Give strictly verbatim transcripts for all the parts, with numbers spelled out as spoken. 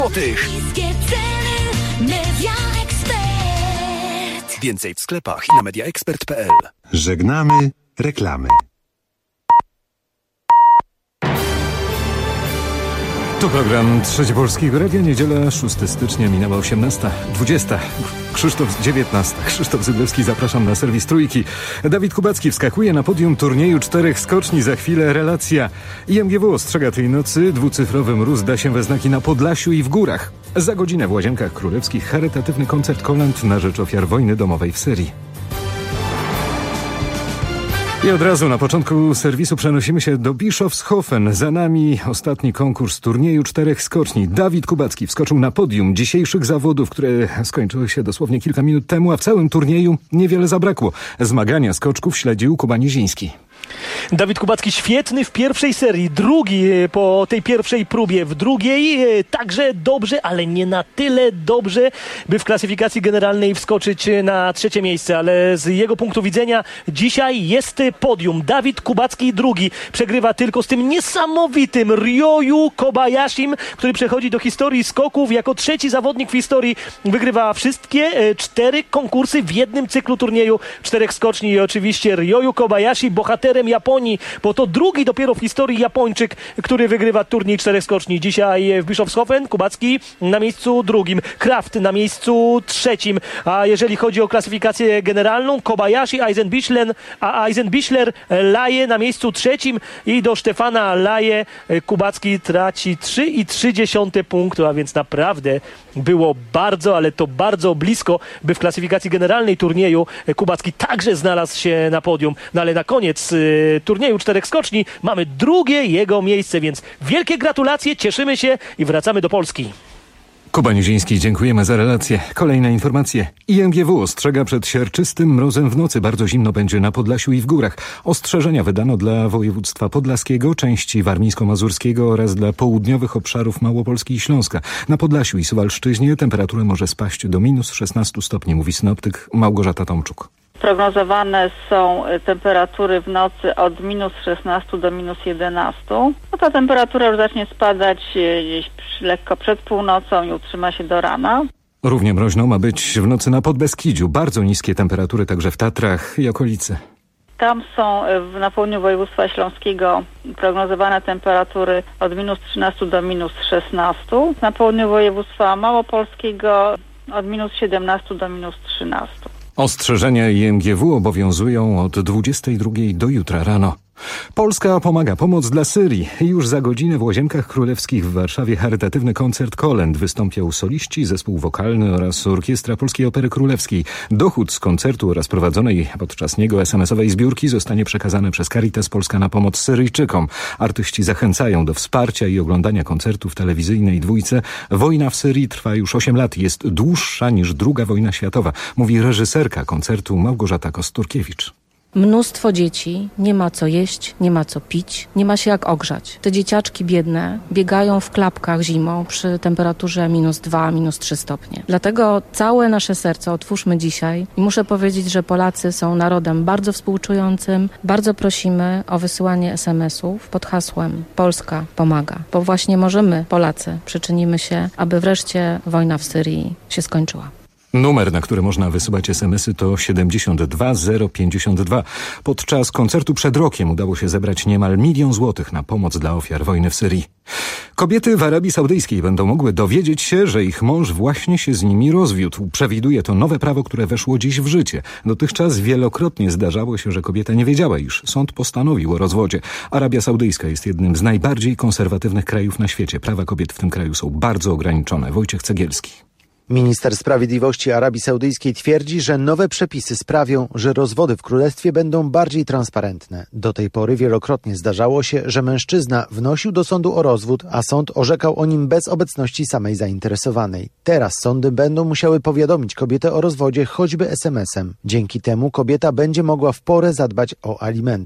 złotych. Niskie ceny Media Expert. Więcej w sklepach i na mediaexpert kropka p l. Żegnamy reklamy. Tu program Trzecie Polskiego Radia, niedziela szóstego stycznia, minęła osiemnasta dwadzieścia. Krzysztof dziewiętnasta. Krzysztof Zyblewski, zapraszam na serwis Trójki. Dawid Kubacki wskakuje na podium turnieju czterech skoczni. Za chwilę relacja. I M G W ostrzega tej nocy, dwucyfrowy mróz da się we znaki na Podlasiu i w górach. Za godzinę w Łazienkach Królewskich charytatywny koncert kolęd na rzecz ofiar wojny domowej w Syrii. I od razu na początku serwisu przenosimy się do Bischofshofen. Za nami ostatni konkurs turnieju czterech skoczni. Dawid Kubacki wskoczył na podium dzisiejszych zawodów, które skończyły się dosłownie kilka minut temu, a w całym turnieju niewiele zabrakło. Zmagania skoczków śledził Kuba Niziński. Dawid Kubacki świetny w pierwszej serii, drugi po tej pierwszej próbie, w drugiej także dobrze, ale nie na tyle dobrze, by w klasyfikacji generalnej wskoczyć na trzecie miejsce, ale z jego punktu widzenia dzisiaj jest podium. Dawid Kubacki drugi, przegrywa tylko z tym niesamowitym Ryoyu Kobayashim, który przechodzi do historii skoków jako trzeci zawodnik w historii, wygrywa wszystkie cztery konkursy w jednym cyklu turnieju czterech skoczni i oczywiście Ryoyu Kobayashi, bohaterem Japonii, bo to drugi dopiero w historii Japończyk, który wygrywa turniej czterech skoczni. Dzisiaj w Bischofshofen Kubacki na miejscu drugim, Kraft na miejscu trzecim, a jeżeli chodzi o klasyfikację generalną, Kobayashi, Eisenbichler, a Eisenbichler, Laje na miejscu trzecim i do Stefana Laje Kubacki traci trzy i trzy dziesiąte punktu, a więc naprawdę było bardzo, ale to bardzo blisko, by w klasyfikacji generalnej turnieju Kubacki także znalazł się na podium. No ale na koniec y, turnieju czterech skoczni mamy drugie jego miejsce, więc wielkie gratulacje, cieszymy się i wracamy do Polski. Kuba Niziński, dziękujemy za relację. Kolejne informacje. I M G W ostrzega przed siarczystym mrozem w nocy. Bardzo zimno będzie na Podlasiu i w górach. Ostrzeżenia wydano dla województwa podlaskiego, części warmińsko-mazurskiego oraz dla południowych obszarów Małopolski i Śląska. Na Podlasiu i Suwalszczyźnie temperatura może spaść do minus szesnaście stopni, mówi synoptyk Małgorzata Tomczuk. Prognozowane są temperatury w nocy od minus szesnaście do minus jedenaście. No ta temperatura już zacznie spadać gdzieś lekko przed północą i utrzyma się do rana. Równie mroźno ma być w nocy na Podbeskidziu. Bardzo niskie temperatury także w Tatrach i okolicy. Tam są na południu województwa śląskiego prognozowane temperatury od minus trzynaście do minus szesnaście. Na południu województwa małopolskiego od minus siedemnaście do minus trzynaście. Ostrzeżenia I M G W obowiązują od dwudziestej drugiej do jutra rano. Polska pomaga. Pomoc dla Syrii. Już za godzinę w Łazienkach Królewskich w Warszawie charytatywny koncert kolęd. Wystąpią soliści, zespół wokalny oraz orkiestra Polskiej Opery Królewskiej. Dochód z koncertu oraz prowadzonej podczas niego es em esowej zbiórki zostanie przekazany przez Caritas Polska na pomoc Syryjczykom. Artyści zachęcają do wsparcia i oglądania koncertu w telewizyjnej dwójce. Wojna w Syrii trwa już osiem lat. Jest dłuższa niż druga wojna światowa, mówi reżyserka koncertu Małgorzata Kosturkiewicz. Mnóstwo dzieci, nie ma co jeść, nie ma co pić, nie ma się jak ogrzać. Te dzieciaczki biedne biegają w klapkach zimą przy temperaturze minus dwa, minus trzy stopnie. Dlatego całe nasze serce otwórzmy dzisiaj i muszę powiedzieć, że Polacy są narodem bardzo współczującym. Bardzo prosimy o wysyłanie es em esów pod hasłem Polska pomaga, bo właśnie możemy, Polacy, przyczynimy się, aby wreszcie wojna w Syrii się skończyła. Numer, na który można wysyłać es em esy to siedemdziesiąt dwa zero pięćdziesiąt dwa. Podczas koncertu przed rokiem udało się zebrać niemal milion złotych na pomoc dla ofiar wojny w Syrii. Kobiety w Arabii Saudyjskiej będą mogły dowiedzieć się, że ich mąż właśnie się z nimi rozwiódł. Przewiduje to nowe prawo, które weszło dziś w życie. Dotychczas wielokrotnie zdarzało się, że kobieta nie wiedziała, iż sąd postanowił o rozwodzie. Arabia Saudyjska jest jednym z najbardziej konserwatywnych krajów na świecie. Prawa kobiet w tym kraju są bardzo ograniczone. Wojciech Cegielski. Minister Sprawiedliwości Arabii Saudyjskiej twierdzi, że nowe przepisy sprawią, że rozwody w królestwie będą bardziej transparentne. Do tej pory wielokrotnie zdarzało się, że mężczyzna wnosił do sądu o rozwód, a sąd orzekał o nim bez obecności samej zainteresowanej. Teraz sądy będą musiały powiadomić kobietę o rozwodzie choćby es em esem. Dzięki temu kobieta będzie mogła w porę zadbać o alimenty.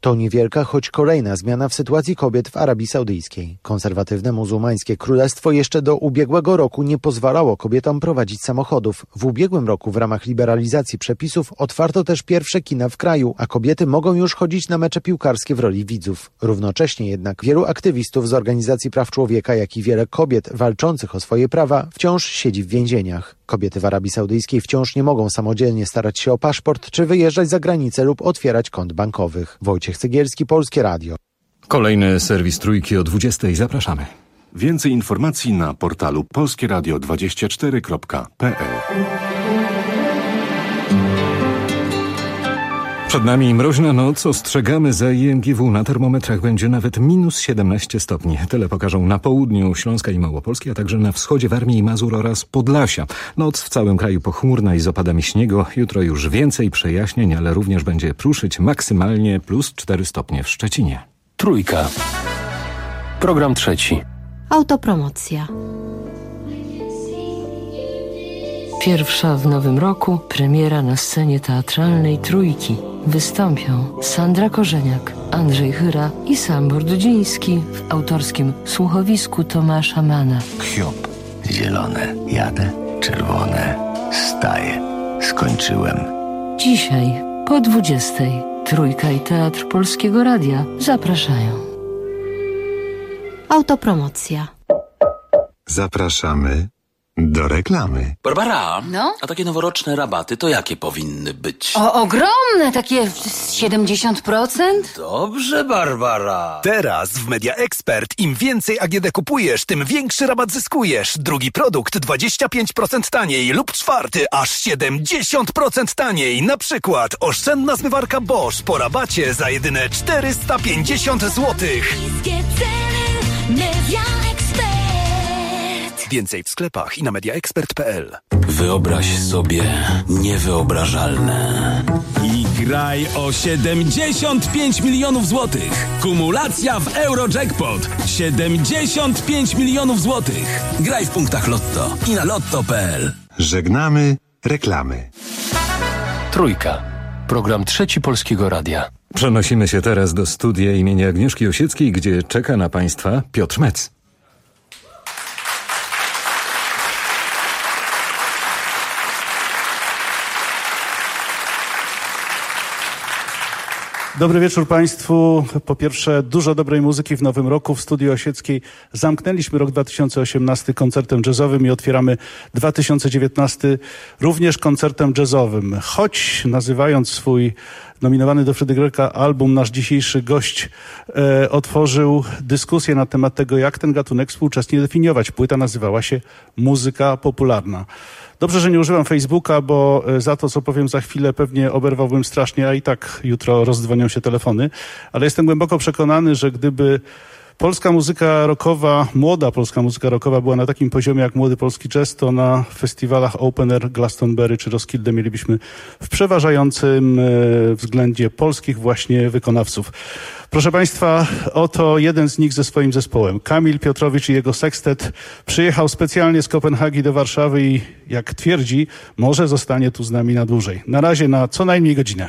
To niewielka, choć kolejna zmiana w sytuacji kobiet w Arabii Saudyjskiej. Konserwatywne muzułmańskie królestwo jeszcze do ubiegłego roku nie pozwalało kobietom prowadzić samochodów. W ubiegłym roku w ramach liberalizacji przepisów otwarto też pierwsze kina w kraju, a kobiety mogą już chodzić na mecze piłkarskie w roli widzów. Równocześnie jednak wielu aktywistów z organizacji praw człowieka, jak i wiele kobiet walczących o swoje prawa wciąż siedzi w więzieniach. Kobiety w Arabii Saudyjskiej wciąż nie mogą samodzielnie starać się o paszport czy wyjeżdżać za granicę lub otwierać kont bankowych. Wojciech Cegielski, Polskie Radio. Kolejny serwis Trójki o dwudziestej. Zapraszamy. Więcej informacji na portalu polskie radio dwadzieścia cztery kropka p l. Przed nami mroźna noc, ostrzegamy za I M G W. Na termometrach będzie nawet minus siedemnaście stopni. Tyle pokażą na południu Śląska i Małopolski, a także na wschodzie Warmii i Mazur oraz Podlasia. Noc w całym kraju pochmurna i z opadami śniegu. Jutro już więcej przejaśnień, ale również będzie pruszyć maksymalnie plus cztery stopnie w Szczecinie. Trójka. Program trzeci. Autopromocja. Pierwsza w nowym roku premiera na scenie teatralnej Trójki. Wystąpią Sandra Korzeniak, Andrzej Chyra i Sambor Dudziński w autorskim słuchowisku Tomasza Mana. Hiob. Zielone. Jadę. Czerwone. Staję. Skończyłem. Dzisiaj po dwudziestej Trójka i Teatr Polskiego Radia zapraszają. Autopromocja. Zapraszamy do reklamy. Barbara, no? A takie noworoczne rabaty to jakie powinny być? O, ogromne, takie siedemdziesiąt procent? Dobrze, Barbara. Teraz w Media Expert im więcej A G D kupujesz, tym większy rabat zyskujesz. Drugi produkt dwadzieścia pięć procent taniej lub czwarty aż siedemdziesiąt procent taniej. Na przykład oszczędna zmywarka Bosch po rabacie za jedyne czterysta pięćdziesiąt złotych. Media Expert. Więcej w sklepach i na media expert kropka p l. Wyobraź sobie niewyobrażalne. I graj o siedemdziesiąt pięć milionów złotych. Kumulacja w Eurojackpot. siedemdziesiąt pięć milionów złotych. Graj w punktach Lotto i na lotto kropka p l. Żegnamy reklamy. Trójka. Program trzeci Polskiego Radia. Przenosimy się teraz do studia imienia Agnieszki Osieckiej, gdzie czeka na Państwa Piotr Mec. Dobry wieczór Państwu. Po pierwsze, dużo dobrej muzyki w nowym roku. W Studiu Osieckiej zamknęliśmy rok dwa tysiące osiemnasty koncertem jazzowym i otwieramy dwa tysiące dziewiętnasty również koncertem jazzowym. Choć nazywając swój nominowany do Fryderyka album, nasz dzisiejszy gość e, otworzył dyskusję na temat tego, jak ten gatunek współczesnie definiować. Płyta nazywała się Muzyka Popularna. Dobrze, że nie używam Facebooka, bo za to, co powiem za chwilę, pewnie oberwałbym strasznie, a i tak jutro rozdzwonią się telefony. Ale jestem głęboko przekonany, że gdyby polska muzyka rockowa, młoda polska muzyka rockowa była na takim poziomie jak młody polski jazz, to na festiwalach Open Air, Glastonbury czy Roskilde mielibyśmy w przeważającym względzie polskich właśnie wykonawców. Proszę Państwa, oto jeden z nich ze swoim zespołem. Kamil Piotrowicz i jego sekstet przyjechał specjalnie z Kopenhagi do Warszawy i, jak twierdzi, może zostanie tu z nami na dłużej. Na razie na co najmniej godzinę.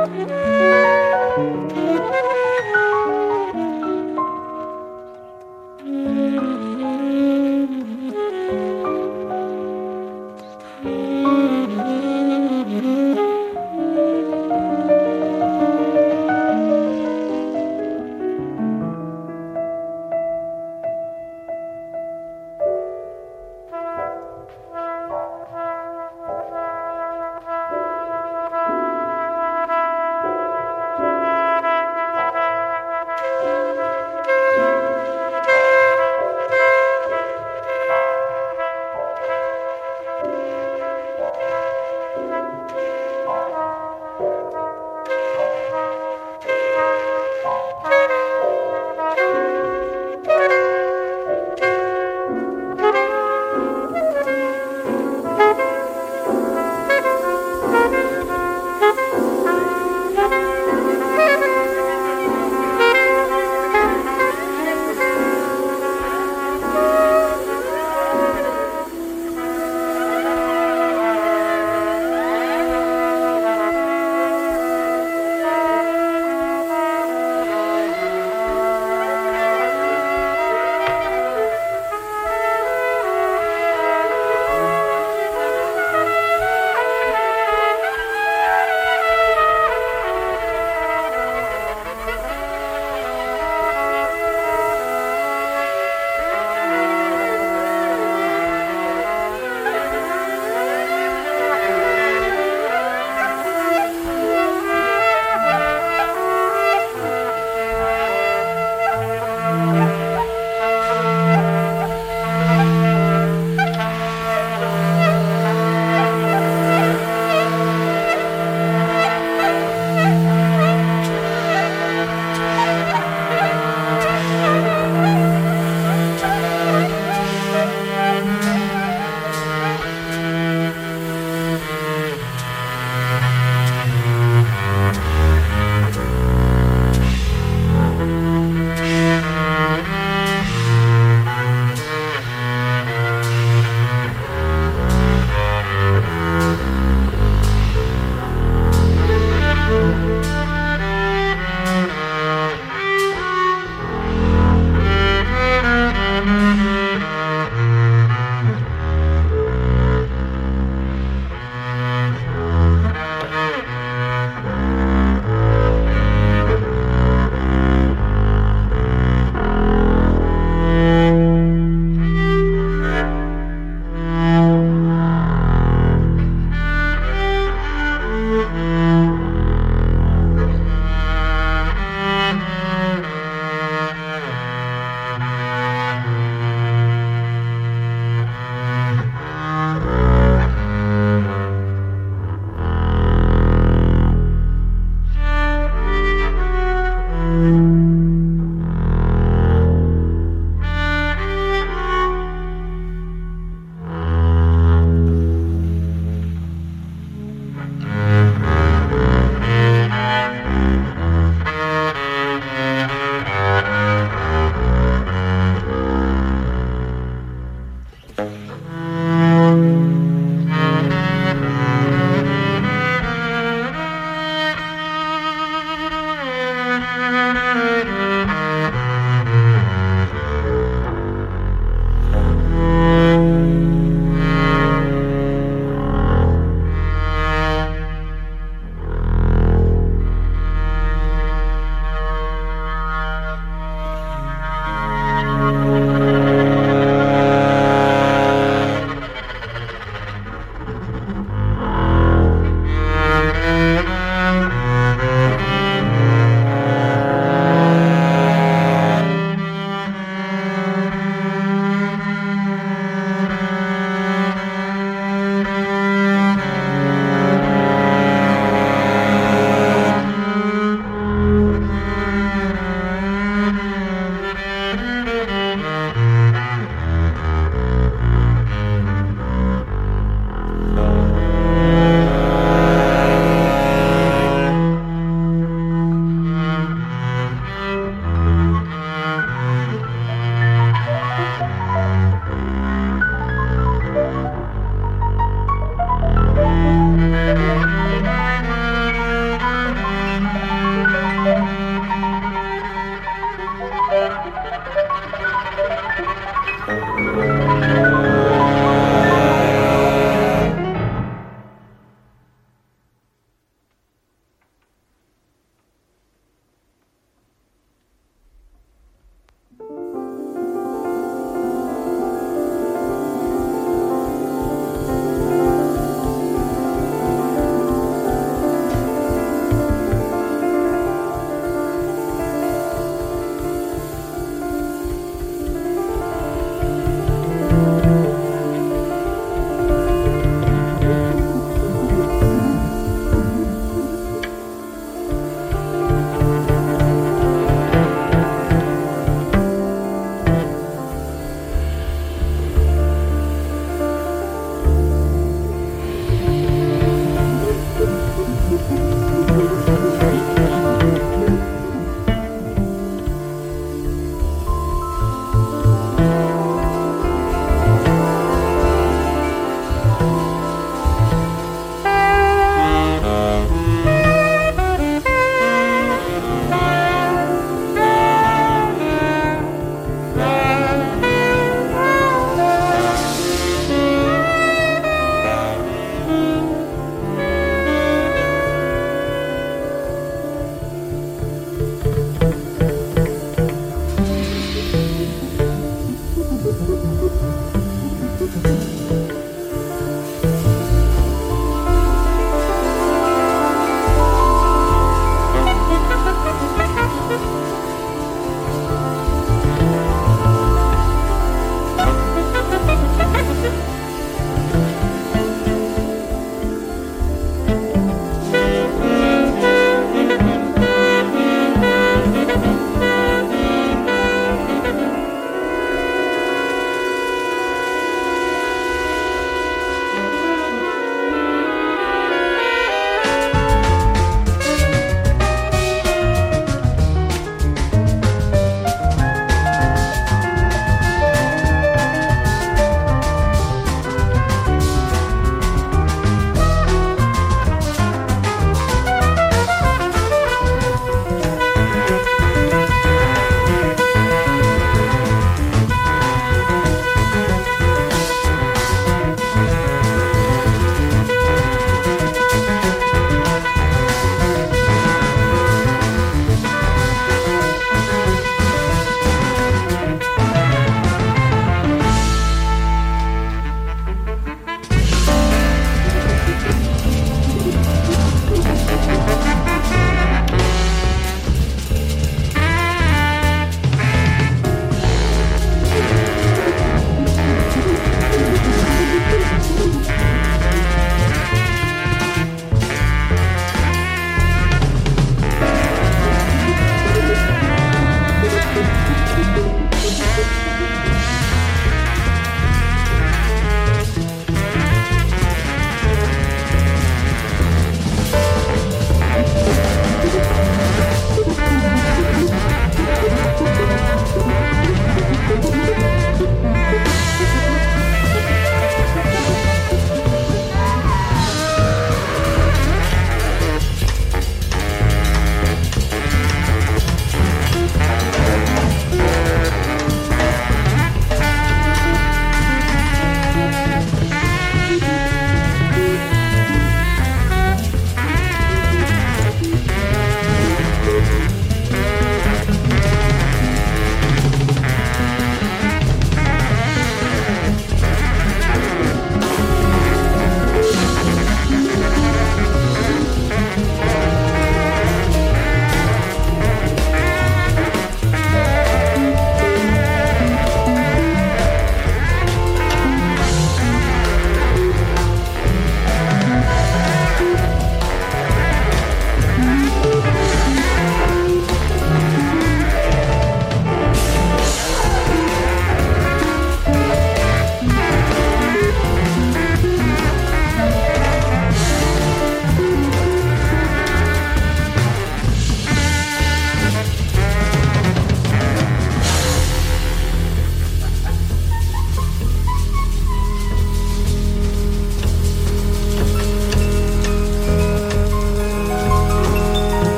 Thank you.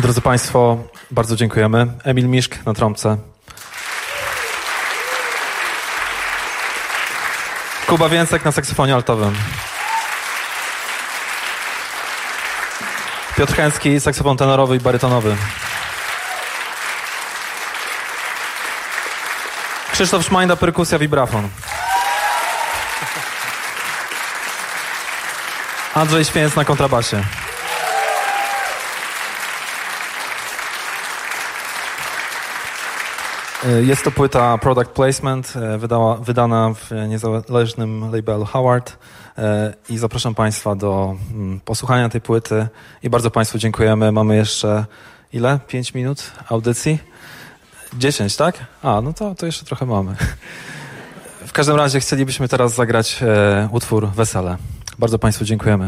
Drodzy Państwo, bardzo dziękujemy. Emil Miszk na trąbce. Kuba Więcek na saksofonie altowym. Piotr Chęcki, saksofon tenorowy i barytonowy. Krzysztof Szmajda, perkusja, vibrafon. Andrzej Święc na kontrabasie. Jest to płyta Product Placement, wydała, wydana w niezależnym labelu Howard i zapraszam Państwa do posłuchania tej płyty i bardzo Państwu dziękujemy. Mamy jeszcze ile? Pięć minut audycji? Dziesięć, tak? A, no to, to jeszcze trochę mamy. W każdym razie chcielibyśmy teraz zagrać e, utwór Wesele. Bardzo Państwu dziękujemy.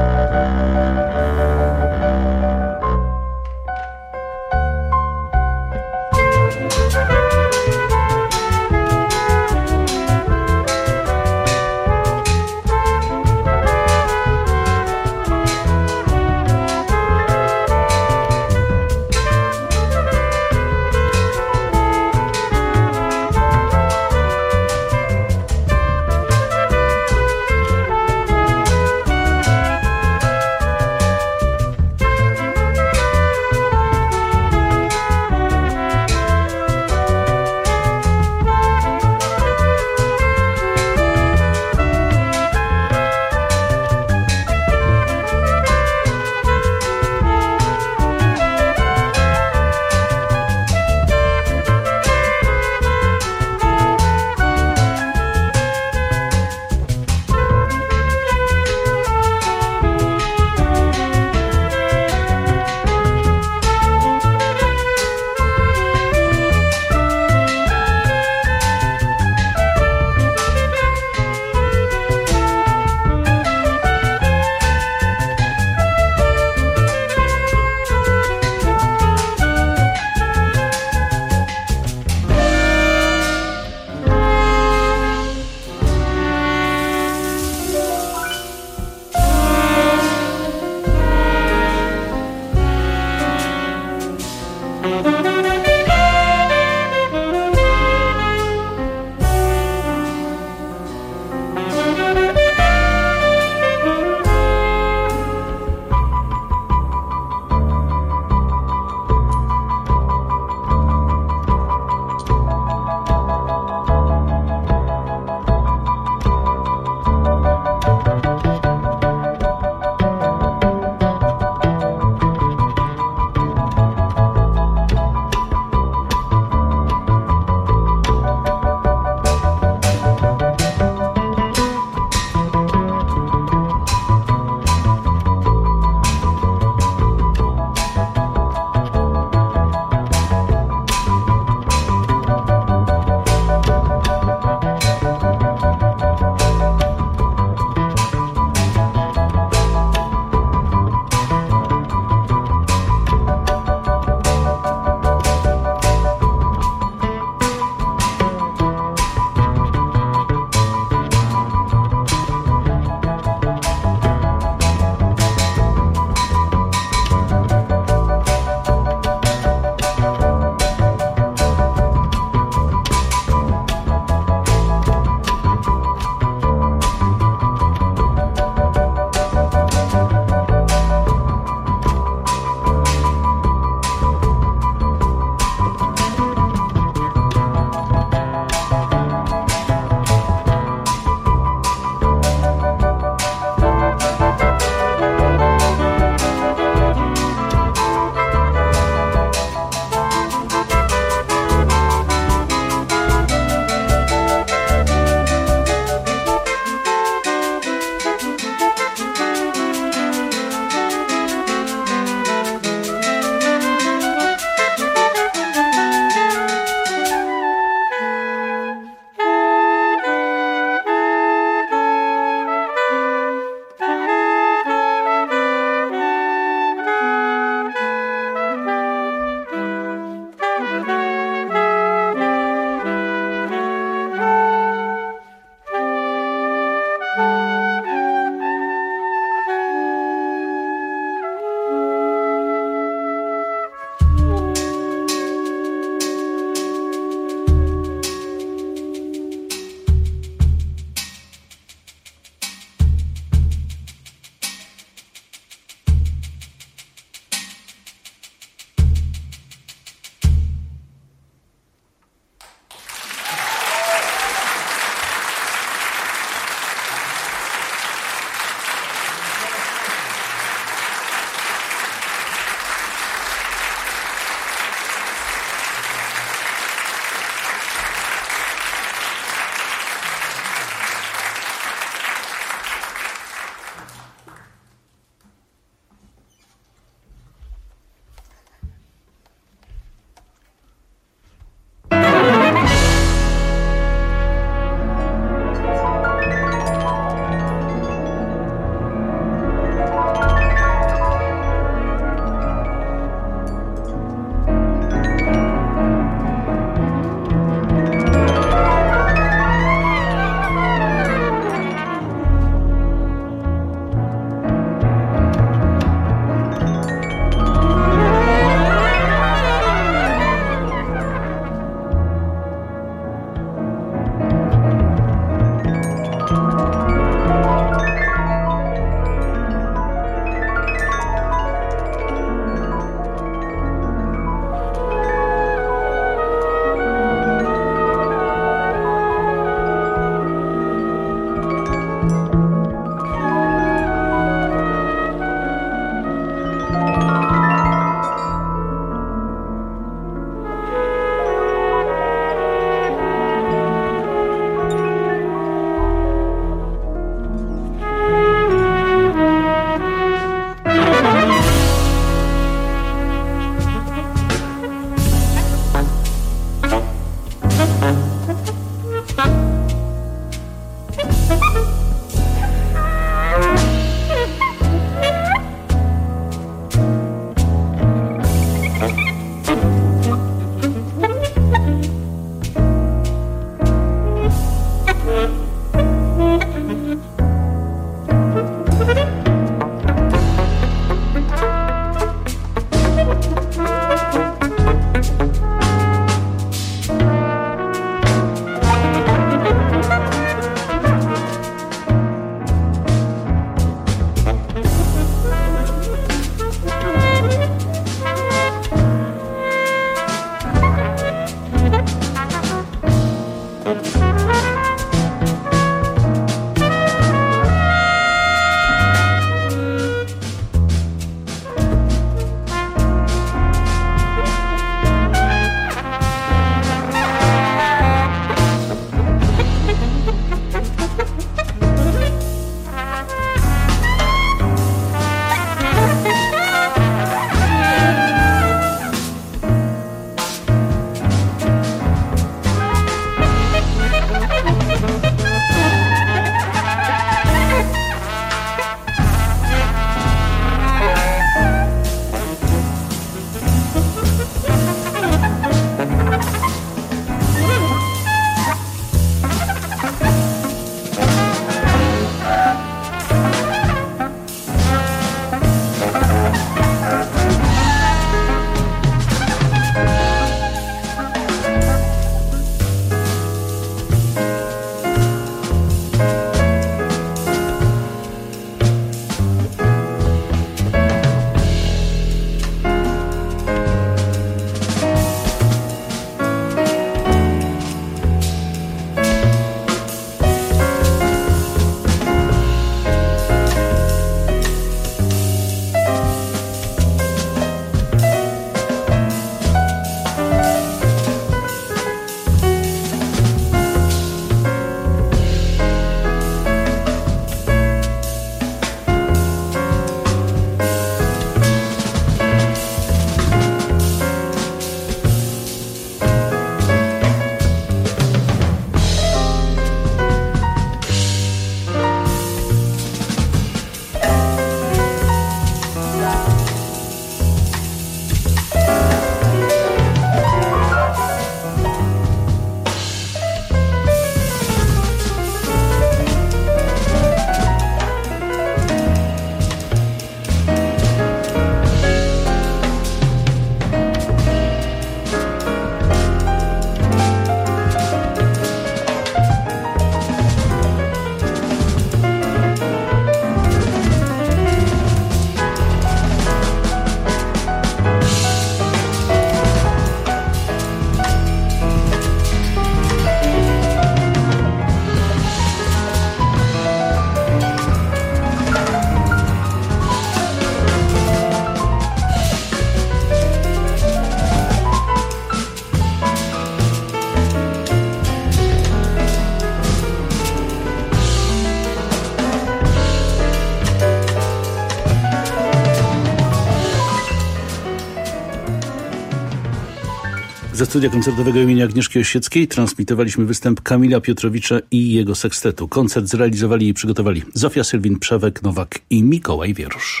Ze studia koncertowego imienia Agnieszki Osieckiej transmitowaliśmy występ Kamila Piotrowicza i jego sekstetu. Koncert zrealizowali i przygotowali Zofia Sylwin-Przewek, Nowak i Mikołaj Wierusz.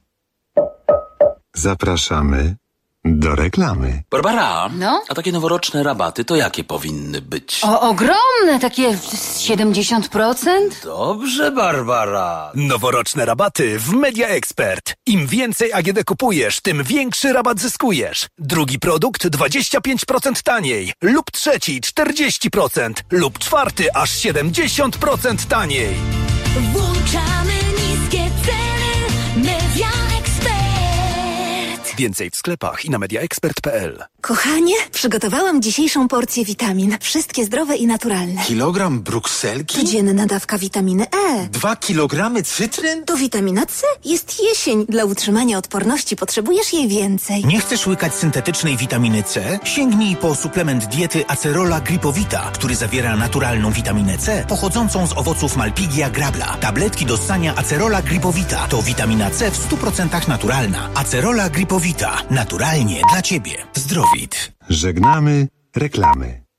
Zapraszamy do reklamy. Barbara, No? a takie noworoczne rabaty to jakie powinny być? O, ogromne, takie siedemdziesiąt procent? Dobrze, Barbara. Noworoczne rabaty w Media Expert. Im więcej A G D kupujesz, tym większy rabat zyskujesz. Drugi produkt dwadzieścia pięć procent taniej. Lub trzeci czterdzieści procent. Lub czwarty aż siedemdziesiąt procent taniej. Włączamy niskie ceny. Media Expert. Więcej w sklepach i na media expert kropka p l. Kochanie, przygotowałam dzisiejszą porcję witamin. Wszystkie zdrowe i naturalne. Kilogram brukselki? Codzienna dawka witaminy E. Dwa kilogramy cytryn? To witamina C. Jest jesień. Dla utrzymania odporności potrzebujesz jej więcej. Nie chcesz łykać syntetycznej witaminy C? Sięgnij po suplement diety Acerola Gripowita, który zawiera naturalną witaminę C pochodzącą z owoców Malpighia grabla. Tabletki do ssania Acerola Gripowita to witamina C w stu procentach naturalna. Acerola Gripowita. Naturalnie dla Ciebie. Zdrowit. Żegnamy reklamy.